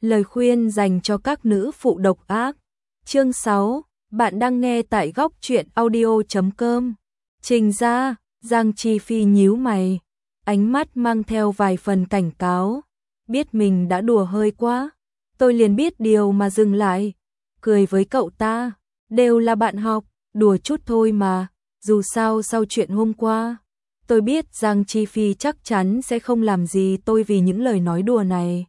Lời khuyên dành cho các nữ phụ độc ác. Chương 6, bạn đang nghe tại góc truyện audio.com. Trình ra, Giang Chi Phi nhíu mày, ánh mắt mang theo vài phần cảnh cáo. Biết mình đã đùa hơi quá, tôi liền biết điều mà dừng lại. Cười với cậu ta, đều là bạn học, đùa chút thôi mà. Dù sao sau chuyện hôm qua, tôi biết Giang Chi Phi chắc chắn sẽ không làm gì tôi vì những lời nói đùa này.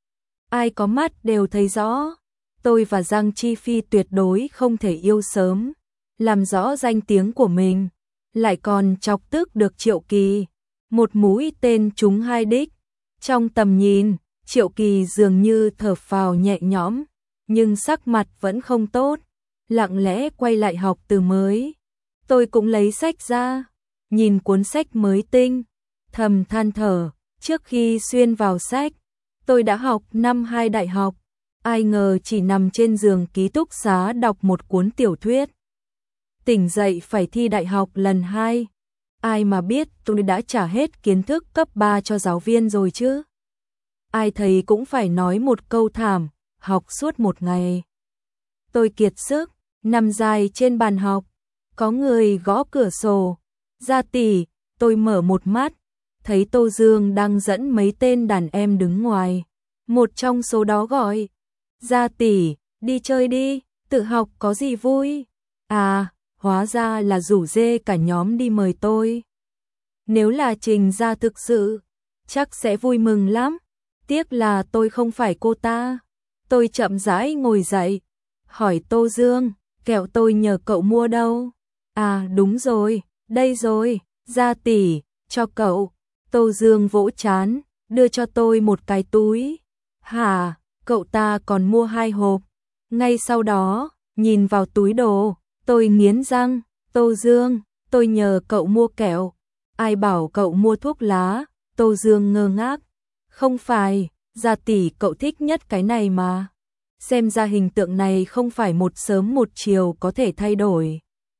Ai có mắt đều thấy rõ, tôi và Giang Chi Phi tuyệt đối không thể yêu sớm, làm rõ danh tiếng của mình, lại còn chọc tức được Triệu Kỳ, một mũi tên trúng hai đích. Trong tầm nhìn, Triệu Kỳ dường như thở phào nhẹ nhõm, nhưng sắc mặt vẫn không tốt, lặng lẽ quay lại học từ mới. Tôi cũng lấy sách ra, nhìn cuốn sách mới tinh, thầm than thở, trước khi xuyên vào sách, tôi đã học năm 2 đại học, ai ngờ chỉ nằm trên giường ký túc xá đọc một cuốn tiểu thuyết. Tỉnh dậy phải thi đại học lần 2, ai mà biết tôi đã trả hết kiến thức cấp 3 cho giáo viên rồi chứ. Ai thầy cũng phải nói một câu thảm, học suốt một ngày. Tôi kiệt sức, nằm dài trên bàn học, có người gõ cửa sổ. Gia tỷ, tôi mở một mắt, thấy Tô Dương đang dẫn mấy tên đàn em đứng ngoài. Một trong số đó gọi, Gia tỷ, đi chơi đi, tự học có gì vui. À, hóa ra là rủ rê cả nhóm đi mời tôi. Nếu là Trình gia thực sự, chắc sẽ vui mừng lắm. Tiếc là tôi không phải cô ta. Tôi chậm rãi ngồi dậy, hỏi Tô Dương, kẹo tôi nhờ cậu mua đâu? À đúng rồi, đây rồi, Gia tỷ, cho cậu. Tô Dương vỗ trán, đưa cho tôi một cái túi. Hả, cậu ta còn mua 2 hộp. Ngay sau đó, nhìn vào túi đồ, tôi nghiến răng, Tô Dương, tôi nhờ cậu mua kẹo. Ai bảo cậu mua thuốc lá? Tô Dương ngơ ngác. Không phải, Gia tỷ cậu thích nhất cái này mà. Xem ra hình tượng này không phải một sớm một chiều có thể thay đổi.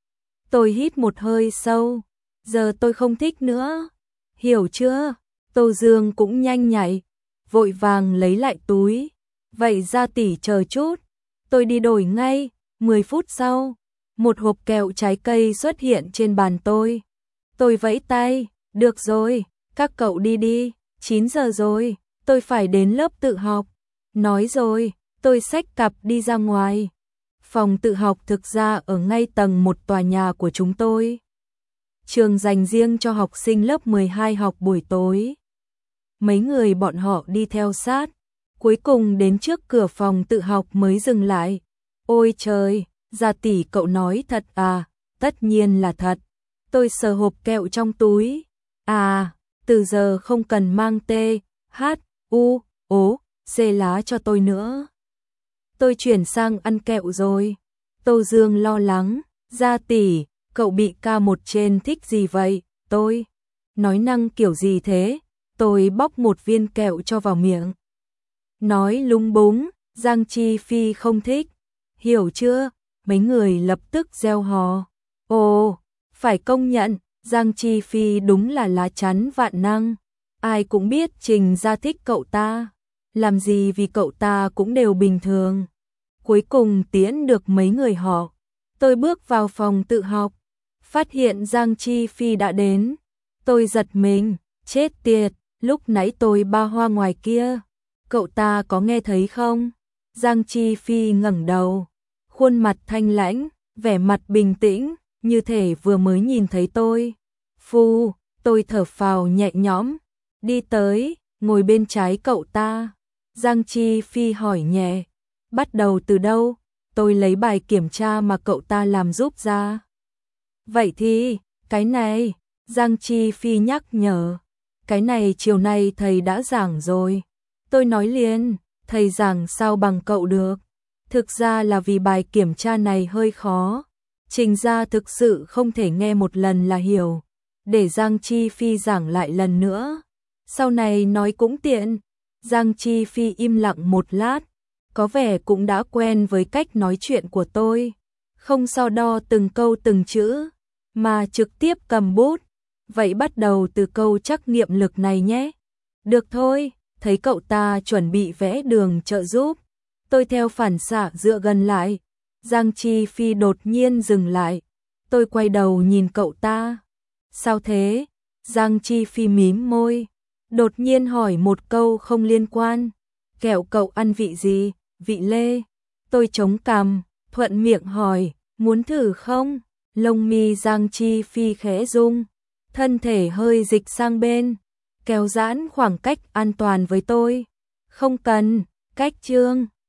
Tôi hít một hơi sâu, giờ tôi không thích nữa. Hiểu chưa? Tô Dương cũng nhanh nhạy, vội vàng lấy lại túi. Vậy Gia tỷ chờ chút, tôi đi đổi ngay. 10 phút sau, một hộp kẹo trái cây xuất hiện trên bàn tôi. Tôi vẫy tay, được rồi, các cậu đi đi, 9 giờ rồi, tôi phải đến lớp tự học. Nói rồi, tôi xách cặp đi ra ngoài. Phòng tự học thực ra ở ngay tầng 1 tòa nhà của chúng tôi. Trường dành riêng cho học sinh lớp 12 học buổi tối. Mấy người bọn họ đi theo sát, cuối cùng đến trước cửa phòng tự học mới dừng lại. Ôi trời, Gia tỷ cậu nói thật à? Tất nhiên là thật. Tôi sờ hộp kẹo trong túi. À, từ giờ không cần mang T, H, U, O, C lá cho tôi nữa. Tôi chuyển sang ăn kẹo rồi. Tô Dương lo lắng, Gia tỷ, cậu bị K1 trên thích gì vậy? Tôi nói năng kiểu gì thế? Tôi bóc một viên kẹo cho vào miệng. Nói lúng búng, Giang Chi Phi không thích. Hiểu chưa? Mấy người lập tức reo hò. Ồ, phải công nhận, Giang Chi Phi đúng là lá chắn vạn năng. Ai cũng biết Trình gia thích cậu ta. Làm gì vì cậu ta cũng đều bình thường. Cuối cùng tiễn được mấy người họ. Tôi bước vào phòng tự học, phát hiện Giang Chi Phi đã đến. Tôi giật mình, chết tiệt, lúc nãy tôi ba hoa ngoài kia. Cậu ta có nghe thấy không? Giang Chi Phi ngẩng đầu, khuôn mặt thanh lãnh, vẻ mặt bình tĩnh, như thể vừa mới nhìn thấy tôi. Phu, tôi thở phào nhẹ nhõm, đi tới, ngồi bên trái cậu ta. Giang Chi Phi hỏi nhẹ, bắt đầu từ đâu? Tôi lấy bài kiểm tra mà cậu ta làm giúp ra. Vậy thì, cái này, Giang Chi Phi nhắc nhở. Cái này chiều nay thầy đã giảng rồi. Tôi nói liền, thầy giảng sao bằng cậu được. Thực ra là vì bài kiểm tra này hơi khó. Trình ra thực sự không thể nghe một lần là hiểu. Để Giang Chi Phi giảng lại lần nữa. Sau này nói cũng tiện. Giang Chi Phi im lặng một lát. Có vẻ cũng đã quen với cách nói chuyện của tôi. Không so đo từng câu từng chữ, mà trực tiếp cầm bút. Vậy bắt đầu từ câu trắc nghiệm lực này nhé. Được thôi, thấy cậu ta chuẩn bị vẽ đường trợ giúp. Tôi theo phản xạ dựa gần lại. Giang Chi Phi đột nhiên dừng lại. Tôi quay đầu nhìn cậu ta. Sao thế? Giang Chi Phi mím môi. Đột nhiên hỏi một câu không liên quan. Kẹo cậu ăn vị gì? Vị lê. Tôi chống cằm, thuận miệng hỏi, muốn thử không? Lông mi Giang Chi Phi khẽ rung. Thân thể hơi dịch sang bên. Kéo giãn khoảng cách an toàn với tôi. Không cần, cách Trương.